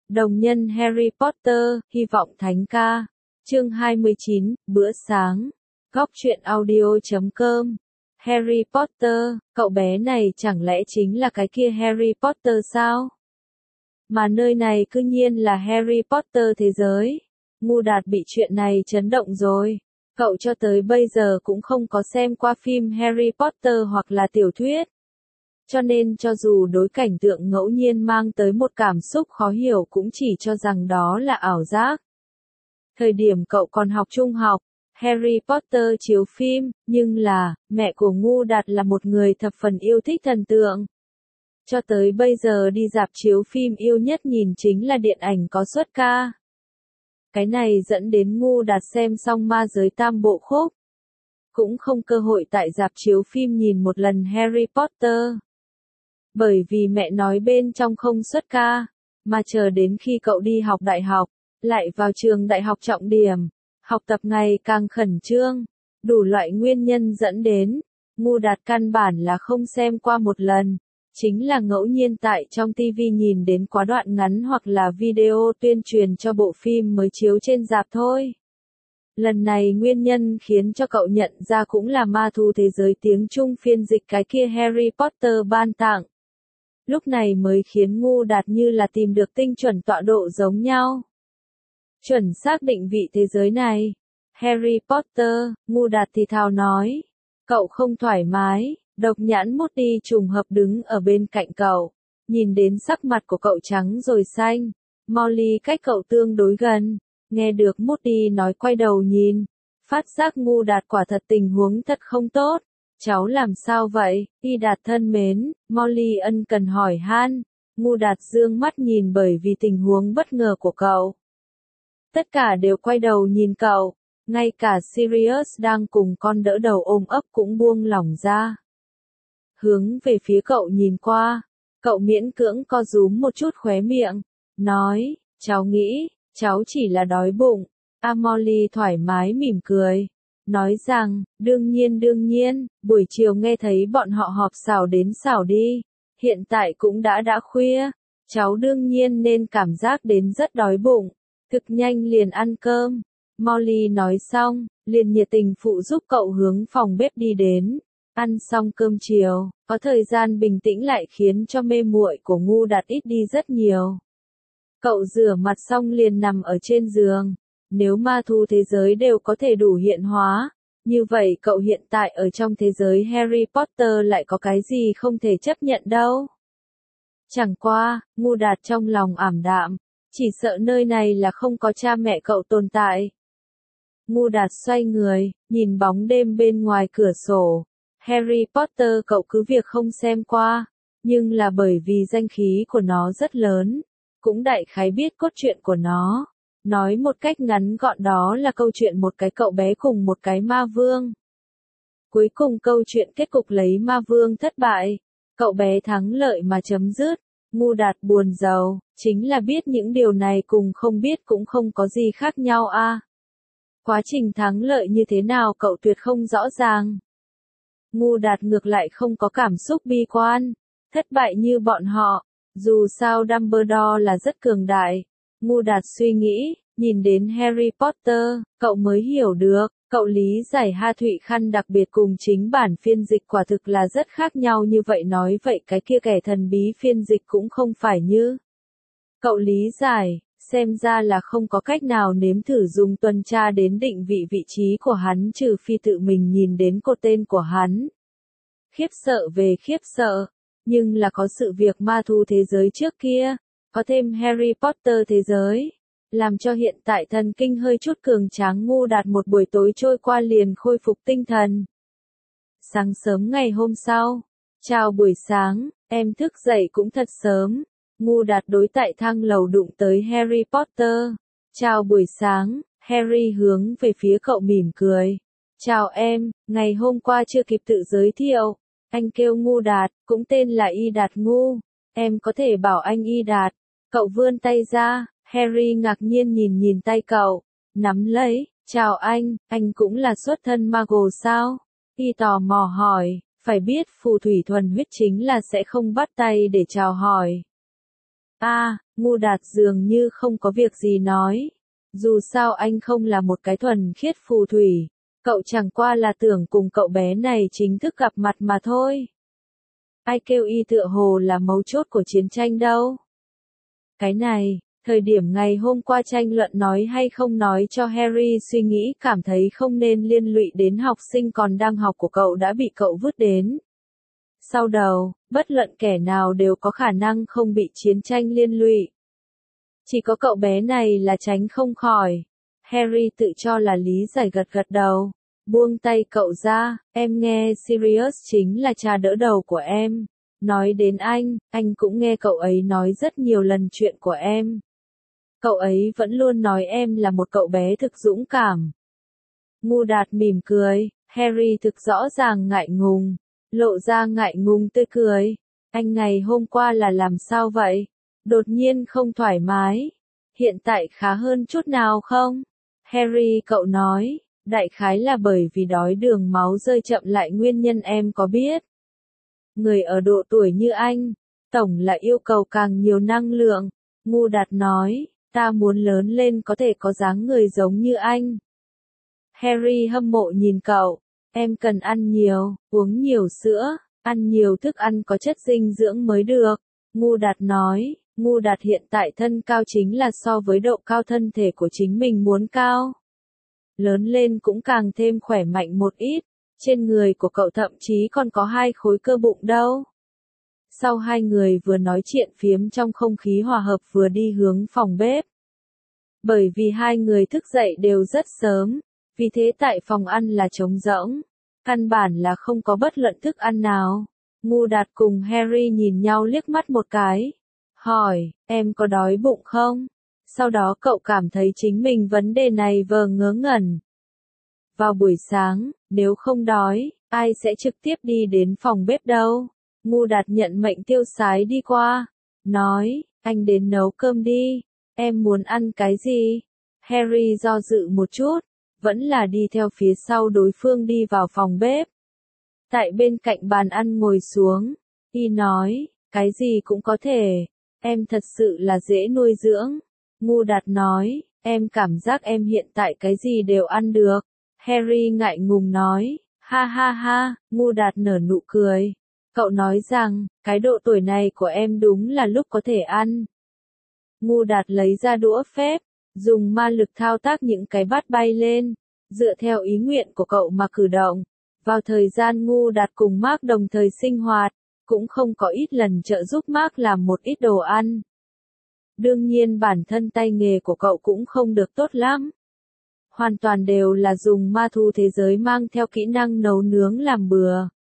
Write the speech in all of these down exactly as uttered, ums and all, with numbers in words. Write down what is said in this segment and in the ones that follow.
Đồng nhân Harry Potter, hy vọng thánh ca. Chương hai mươi chín, bữa sáng. Góc truyện audio chấm com. Harry Potter, cậu bé này chẳng lẽ chính là cái kia Harry Potter sao? Mà nơi này cư nhiên là Harry Potter thế giới. Ngu Đạt bị chuyện này chấn động rồi. Cậu cho tới bây giờ cũng không có xem qua phim Harry Potter hoặc là tiểu thuyết. Cho nên cho dù đối cảnh tượng ngẫu nhiên mang tới một cảm xúc khó hiểu cũng chỉ cho rằng đó là ảo giác. Thời điểm cậu còn học trung học, Harry Potter chiếu phim, nhưng là, mẹ của Ngu Đạt là một người thập phần yêu thích thần tượng. Cho tới bây giờ đi rạp chiếu phim yêu nhất nhìn chính là điện ảnh có xuất ca. Cái này dẫn đến Ngu Đạt xem xong Ma Giới Tam Bộ Khúc. Cũng không cơ hội tại rạp chiếu phim nhìn một lần Harry Potter. Bởi vì mẹ nói bên trong không xuất ca, mà chờ đến khi cậu đi học đại học, lại vào trường đại học trọng điểm, học tập ngày càng khẩn trương, đủ loại nguyên nhân dẫn đến, Ngu Đạt căn bản là không xem qua một lần, chính là ngẫu nhiên tại trong ti vi nhìn đến quá đoạn ngắn hoặc là video tuyên truyền cho bộ phim mới chiếu trên rạp thôi. Lần này nguyên nhân khiến cho cậu nhận ra cũng là Ma Thú Thế Giới tiếng Trung phiên dịch cái kia Harry Potter ban tặng. Lúc này mới khiến Ngu Đạt như là tìm được tinh chuẩn tọa độ giống nhau. Chuẩn xác định vị thế giới này. Harry Potter, Ngu Đạt thì thào nói. Cậu không thoải mái, độc nhãn Moody trùng hợp đứng ở bên cạnh cậu. Nhìn đến sắc mặt của cậu trắng rồi xanh. Molly cách cậu tương đối gần. Nghe được Moody nói quay đầu nhìn. Phát giác Ngu Đạt quả thật tình huống thật không tốt. Cháu làm sao vậy, Y Đạt thân mến, Molly ân cần hỏi han. Ngu Đạt dương mắt nhìn bởi vì tình huống bất ngờ của cậu. Tất cả đều quay đầu nhìn cậu, ngay cả Sirius đang cùng con đỡ đầu ôm ấp cũng buông lỏng ra. Hướng về phía cậu nhìn qua, cậu miễn cưỡng co rúm một chút khóe miệng, nói, cháu nghĩ, cháu chỉ là đói bụng. A Molly thoải mái mỉm cười. Nói rằng, đương nhiên đương nhiên, buổi chiều nghe thấy bọn họ họp xảo đến xảo đi, hiện tại cũng đã đã khuya, cháu đương nhiên nên cảm giác đến rất đói bụng, thực nhanh liền ăn cơm. Molly nói xong, liền nhiệt tình phụ giúp cậu hướng phòng bếp đi đến, ăn xong cơm chiều, có thời gian bình tĩnh lại khiến cho mê muội của Ngu Đạt ít đi rất nhiều. Cậu rửa mặt xong liền nằm ở trên giường. Nếu ma thú thế giới đều có thể đủ hiện hóa, như vậy cậu hiện tại ở trong thế giới Harry Potter lại có cái gì không thể chấp nhận đâu. Chẳng qua, Ngu Đạt trong lòng ảm đạm, chỉ sợ nơi này là không có cha mẹ cậu tồn tại. Ngu Đạt xoay người, nhìn bóng đêm bên ngoài cửa sổ. Harry Potter cậu cứ việc không xem qua, nhưng là bởi vì danh khí của nó rất lớn, cũng đại khái biết cốt truyện của nó. Nói một cách ngắn gọn đó là câu chuyện một cái cậu bé cùng một cái ma vương. Cuối cùng câu chuyện kết cục lấy ma vương thất bại, cậu bé thắng lợi mà chấm dứt. Ngu Đạt buồn rầu, chính là biết những điều này cùng không biết cũng không có gì khác nhau a. À, quá trình thắng lợi như thế nào cậu tuyệt không rõ ràng. Ngu Đạt ngược lại không có cảm xúc bi quan, thất bại như bọn họ, dù sao Dumbledore là rất cường đại. Ngu Đạt suy nghĩ, nhìn đến Harry Potter, cậu mới hiểu được, cậu lý giải Ha Thụy Khăn đặc biệt cùng chính bản phiên dịch quả thực là rất khác nhau như vậy nói vậy cái kia kẻ thần bí phiên dịch cũng không phải như. Cậu lý giải, xem ra là không có cách nào nếm thử dùng tuần tra đến định vị vị trí của hắn trừ phi tự mình nhìn đến cột tên của hắn. Khiếp sợ về khiếp sợ, nhưng là có sự việc ma thú thế giới trước kia. Có thêm Harry Potter thế giới, làm cho hiện tại thần kinh hơi chút cường tráng. Ngu Đạt một buổi tối trôi qua liền khôi phục tinh thần. Sáng sớm ngày hôm sau, chào buổi sáng, em thức dậy cũng thật sớm. Ngu Đạt đối tại thang lầu đụng tới Harry Potter. Chào buổi sáng, Harry hướng về phía cậu mỉm cười. Chào em, ngày hôm qua chưa kịp tự giới thiệu. Anh kêu Ngu Đạt, cũng tên là Y Đạt Ngu. Em có thể bảo anh Y Đạt. Cậu vươn tay ra, Harry ngạc nhiên nhìn nhìn tay cậu, nắm lấy, chào anh, anh cũng là xuất thân Mago sao? Y tò mò hỏi, phải biết phù thủy thuần huyết chính là sẽ không bắt tay để chào hỏi. A, à, Ngu Đạt dường như không có việc gì nói. Dù sao anh không là một cái thuần khiết phù thủy. Cậu chẳng qua là tưởng cùng cậu bé này chính thức gặp mặt mà thôi. Ai kêu y tựa hồ là mấu chốt của chiến tranh đâu. Cái này, thời điểm ngày hôm qua tranh luận nói hay không nói cho Harry suy nghĩ cảm thấy không nên liên lụy đến học sinh còn đang học của cậu đã bị cậu vứt đến. Sau đầu, bất luận kẻ nào đều có khả năng không bị chiến tranh liên lụy. Chỉ có cậu bé này là tránh không khỏi. Harry tự cho là lý giải gật gật đầu. Buông tay cậu ra, em nghe Sirius chính là cha đỡ đầu của em. Nói đến anh, anh cũng nghe cậu ấy nói rất nhiều lần chuyện của em. Cậu ấy vẫn luôn nói em là một cậu bé thực dũng cảm. Ngu Đạt mỉm cười, Harry thực rõ ràng ngại ngùng, lộ ra ngại ngùng tươi cười. Anh ngày hôm qua là làm sao vậy? Đột nhiên không thoải mái. Hiện tại khá hơn chút nào không? Harry cậu nói, đại khái là bởi vì đói đường máu rơi chậm lại nguyên nhân em có biết. Người ở độ tuổi như anh, tổng là yêu cầu càng nhiều năng lượng. Ngu Đạt nói, ta muốn lớn lên có thể có dáng người giống như anh. Harry hâm mộ nhìn cậu, em cần ăn nhiều, uống nhiều sữa, ăn nhiều thức ăn có chất dinh dưỡng mới được. Ngu Đạt nói, Ngu Đạt hiện tại thân cao chính là so với độ cao thân thể của chính mình muốn cao. Lớn lên cũng càng thêm khỏe mạnh một ít, trên người của cậu thậm chí còn có hai khối cơ bụng đâu. Sau hai người vừa nói chuyện phiếm trong không khí hòa hợp vừa đi hướng phòng bếp. Bởi vì hai người thức dậy đều rất sớm, vì thế tại phòng ăn là trống rỗng, căn bản là không có bất luận thức ăn nào. Ngu Đạt cùng Harry nhìn nhau liếc mắt một cái, hỏi, em có đói bụng không? Sau đó cậu cảm thấy chính mình vấn đề này vờ ngớ ngẩn. Vào buổi sáng, nếu không đói, ai sẽ trực tiếp đi đến phòng bếp đâu? Ngu Đạt nhận mệnh tiêu sái đi qua, nói, anh đến nấu cơm đi, em muốn ăn cái gì? Harry do dự một chút, vẫn là đi theo phía sau đối phương đi vào phòng bếp. Tại bên cạnh bàn ăn ngồi xuống, y nói, cái gì cũng có thể, em thật sự là dễ nuôi dưỡng. Ngu Đạt nói, em cảm giác em hiện tại cái gì đều ăn được. Harry ngại ngùng nói, ha ha ha, Ngu Đạt nở nụ cười. Cậu nói rằng, cái độ tuổi này của em đúng là lúc có thể ăn. Ngu Đạt lấy ra đũa phép, dùng ma lực thao tác những cái bát bay lên, dựa theo ý nguyện của cậu mà cử động. Vào thời gian Ngu Đạt cùng Mark đồng thời sinh hoạt, cũng không có ít lần trợ giúp Mark làm một ít đồ ăn. Đương nhiên bản thân tay nghề của cậu cũng không được tốt lắm. Hoàn toàn đều là dùng ma thu thế giới mang theo kỹ năng nấu nướng làm bừa.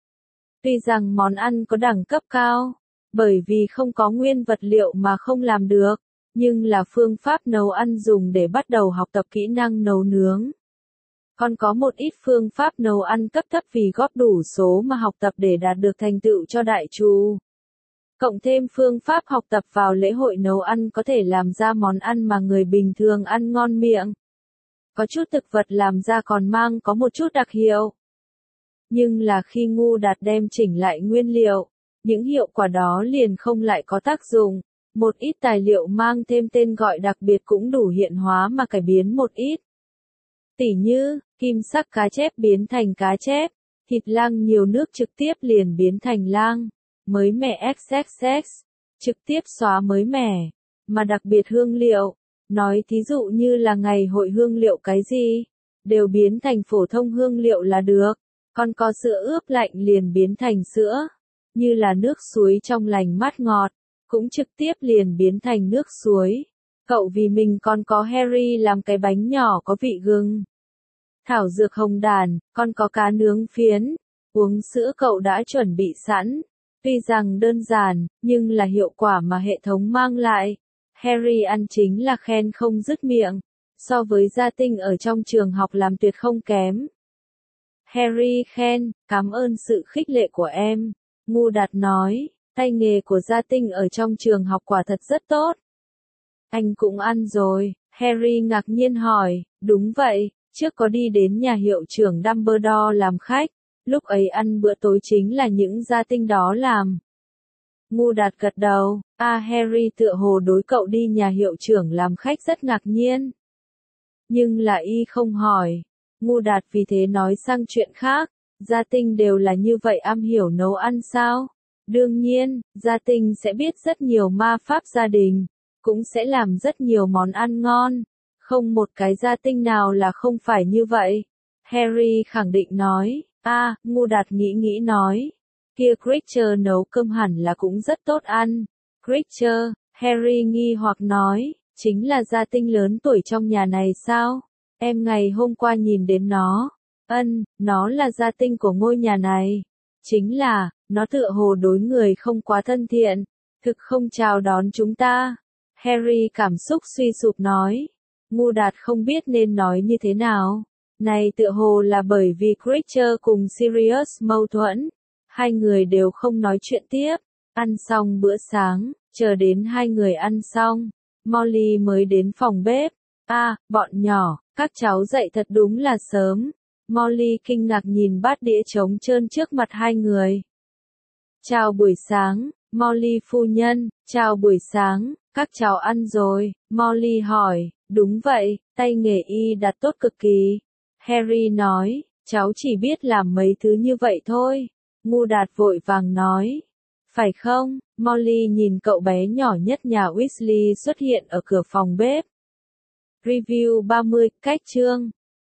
Tuy rằng món ăn có đẳng cấp cao, bởi vì không có nguyên vật liệu mà không làm được, nhưng là phương pháp nấu ăn dùng để bắt đầu học tập kỹ năng nấu nướng. Còn có một ít phương pháp nấu ăn cấp thấp vì góp đủ số mà học tập để đạt được thành tựu cho đại trù. Cộng thêm phương pháp học tập vào lễ hội nấu ăn có thể làm ra món ăn mà người bình thường ăn ngon miệng. Có chút thực vật làm ra còn mang có một chút đặc hiệu. Nhưng là khi Ngu Đạt đem chỉnh lại nguyên liệu, những hiệu quả đó liền không lại có tác dụng. Một ít tài liệu mang thêm tên gọi đặc biệt cũng đủ hiện hóa mà cải biến một ít. Tỉ như, kim sắc cá chép biến thành cá chép, thịt lang nhiều nước trực tiếp liền biến thành lang, mới mẻ ích ích ích, trực tiếp xóa mới mẻ, mà đặc biệt hương liệu, nói thí dụ như là ngày hội hương liệu cái gì, đều biến thành phổ thông hương liệu là được, còn có sữa ướp lạnh liền biến thành sữa, như là nước suối trong lành mát ngọt, cũng trực tiếp liền biến thành nước suối. Cậu vì mình còn có Harry làm cái bánh nhỏ có vị gừng. Thảo dược hồng đàn, còn có cá nướng phiến, uống sữa cậu đã chuẩn bị sẵn. Tuy rằng đơn giản, nhưng là hiệu quả mà hệ thống mang lại. Harry ăn chính là khen không dứt miệng, so với Gia Tinh ở trong trường học làm tuyệt không kém. Harry khen, cảm ơn sự khích lệ của em. Ngu Đạt nói, tay nghề của Gia Tinh ở trong trường học quả thật rất tốt. Anh cũng ăn rồi, Harry ngạc nhiên hỏi, đúng vậy, trước có đi đến nhà hiệu trưởng Dumbledore làm khách, lúc ấy ăn bữa tối chính là những Gia Tinh đó làm. Ngu Đạt gật đầu, a Harry tựa hồ đối cậu đi nhà hiệu trưởng làm khách rất ngạc nhiên. Nhưng là y không hỏi. Ngu Đạt vì thế nói sang chuyện khác, Gia Tinh đều là như vậy am hiểu nấu ăn sao? Đương nhiên, Gia Tinh sẽ biết rất nhiều ma pháp gia đình, cũng sẽ làm rất nhiều món ăn ngon. Không một cái Gia Tinh nào là không phải như vậy. Harry khẳng định nói, a à, Ngu Đạt nghĩ nghĩ nói. Kia Creature nấu cơm hẳn là cũng rất tốt ăn. Creature, Harry nghi hoặc nói, chính là Gia Tinh lớn tuổi trong nhà này sao? Em ngày hôm qua nhìn đến nó. Ân, nó là Gia Tinh của ngôi nhà này. Chính là, nó tựa hồ đối người không quá thân thiện, thực không chào đón chúng ta. Harry cảm xúc suy sụp nói. Ngu Đạt không biết nên nói như thế nào. Này tựa hồ là bởi vì Creature cùng Sirius mâu thuẫn. Hai người đều không nói chuyện tiếp. Ăn xong bữa sáng, chờ đến hai người ăn xong, Molly mới đến phòng bếp. A, à, bọn nhỏ, các cháu dậy thật đúng là sớm. Molly kinh ngạc nhìn bát đĩa trống trơn trước mặt hai người. Chào buổi sáng, Molly phu nhân, chào buổi sáng, các cháu ăn rồi, Molly hỏi, đúng vậy, tay nghề y đặt tốt cực kỳ. Harry nói, cháu chỉ biết làm mấy thứ như vậy thôi. Ngu Đạt vội vàng nói, phải không? Molly nhìn cậu bé nhỏ nhất nhà Weasley xuất hiện ở cửa phòng bếp. Review ba mươi, cách chương.